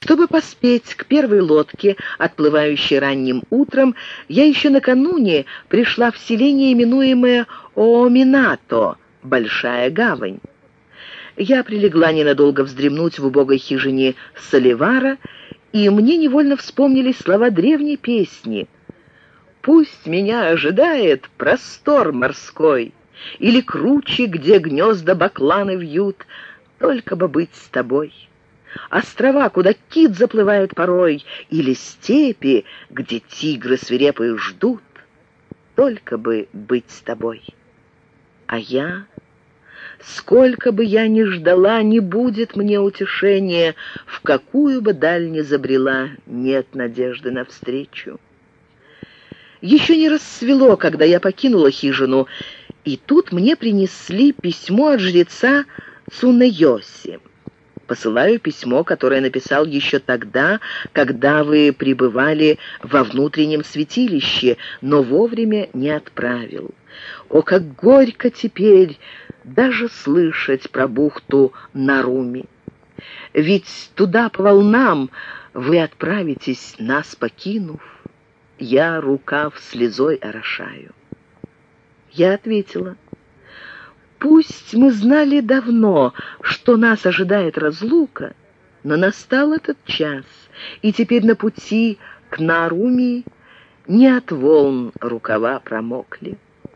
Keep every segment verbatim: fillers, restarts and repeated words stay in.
Чтобы поспеть к первой лодке, отплывающей ранним утром, я еще накануне пришла в селение, именуемое Ооминато, Большая гавань. Я прилегла ненадолго вздремнуть в убогой хижине Соливара, и мне невольно вспомнились слова древней песни: «Пусть меня ожидает простор морской, или круче, где гнезда бакланы вьют, только бы быть с тобой. Острова, куда кит заплывает порой, или степи, где тигры свирепые ждут, только бы быть с тобой». А я... Сколько бы я ни ждала, не будет мне утешения, в какую бы даль ни забрела, нет надежды навстречу. Еще не рассвело, когда я покинула хижину, и тут мне принесли письмо от жреца Цунэйоси. Посылаю письмо, которое написал еще тогда, когда вы пребывали во внутреннем святилище, но вовремя не отправил. О, как горько теперь даже слышать про бухту Наруми! Ведь туда по волнам вы отправитесь, нас покинув. Я рукав слезой орошаю. Я ответила: пусть мы знали давно, что нас ожидает разлука, но настал этот час, и теперь на пути к Наруми не от волн рукава промокли.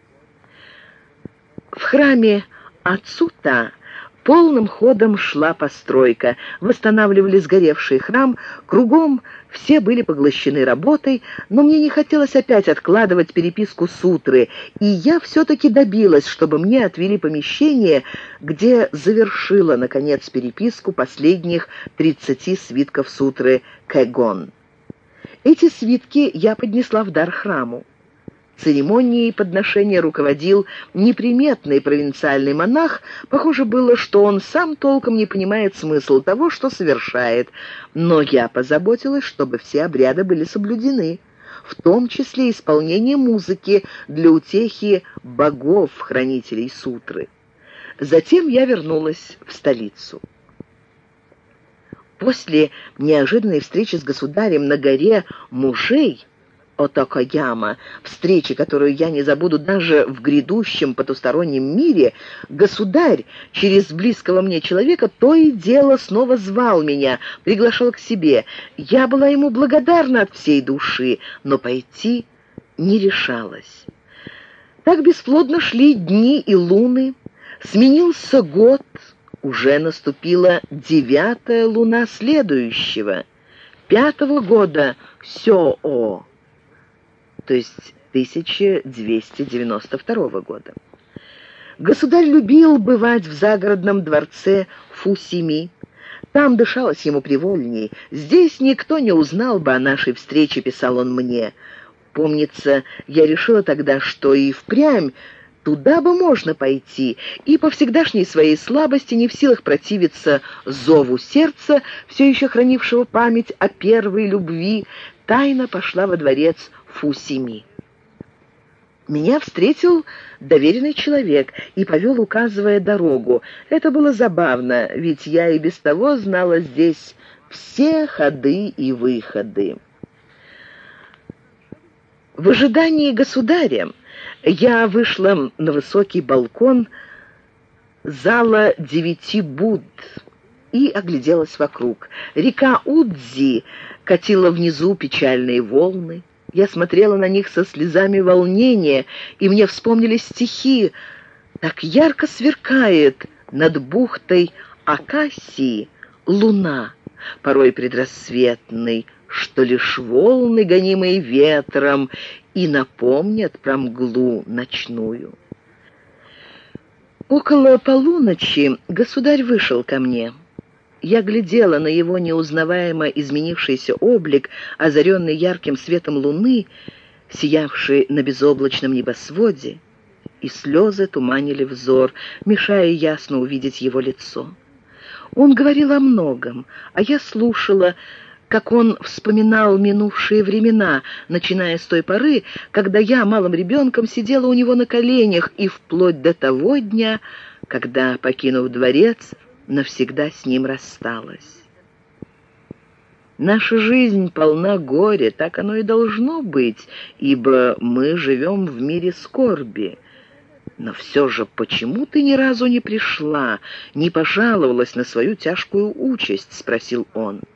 В храме Ацута полным ходом шла постройка. Восстанавливали сгоревший храм, кругом все были поглощены работой, но мне не хотелось опять откладывать переписку сутры, и я все-таки добилась, чтобы мне отвели помещение, где завершила, наконец, переписку последних тридцати свитков сутры Кэгон. Эти свитки я поднесла в дар храму. Церемонией подношения руководил неприметный провинциальный монах. Похоже было, что он сам толком не понимает смысл того, что совершает, но я позаботилась, чтобы все обряды были соблюдены, в том числе исполнение музыки для утехи богов-хранителей сутры. Затем я вернулась в столицу. После неожиданной встречи с государем на горе мужей Отокояма, встречи, которую я не забуду даже в грядущем потустороннем мире, государь через близкого мне человека то и дело снова звал меня, приглашал к себе. Я была ему благодарна от всей души, но пойти не решалась. Так бесплодно шли дни и луны, сменился год, уже наступила девятая луна следующего, пятого года Сёо, то есть тысяча двести девяносто второго года. Государь любил бывать в загородном дворце Фусими. Там дышалось ему привольней. Здесь никто не узнал бы о нашей встрече, писал он мне. Помнится, я решила тогда, что и впрямь туда бы можно пойти, и по всегдашней своей слабости, не в силах противиться зову сердца, все еще хранившего память о первой любви, тайно пошла во дворец Фусими. Меня встретил доверенный человек и повел, указывая дорогу. Это было забавно, ведь я и без того знала здесь все ходы и выходы. В ожидании государя я вышла на высокий балкон зала девяти Будд и огляделась вокруг. Река Удзи катила внизу печальные волны. Я смотрела на них со слезами волнения, и мне вспомнились стихи: «Так ярко сверкает над бухтой Акасии луна, порой предрассветной, что лишь волны, гонимые ветром, и напомнят про мглу ночную». Около полуночи государь вышел ко мне. Я глядела на его неузнаваемо изменившийся облик, озаренный ярким светом луны, сиявшей на безоблачном небосводе, и слезы туманили взор, мешая ясно увидеть его лицо. Он говорил о многом, а я слушала, как он вспоминал минувшие времена, начиная с той поры, когда я малым ребенком сидела у него на коленях, и вплоть до того дня, когда, покинув дворец, навсегда с ним рассталась. Наша жизнь полна горя, так оно и должно быть, ибо мы живем в мире скорби. Но все же почему ты ни разу не пришла, не пожаловалась на свою тяжкую участь?» — спросил он.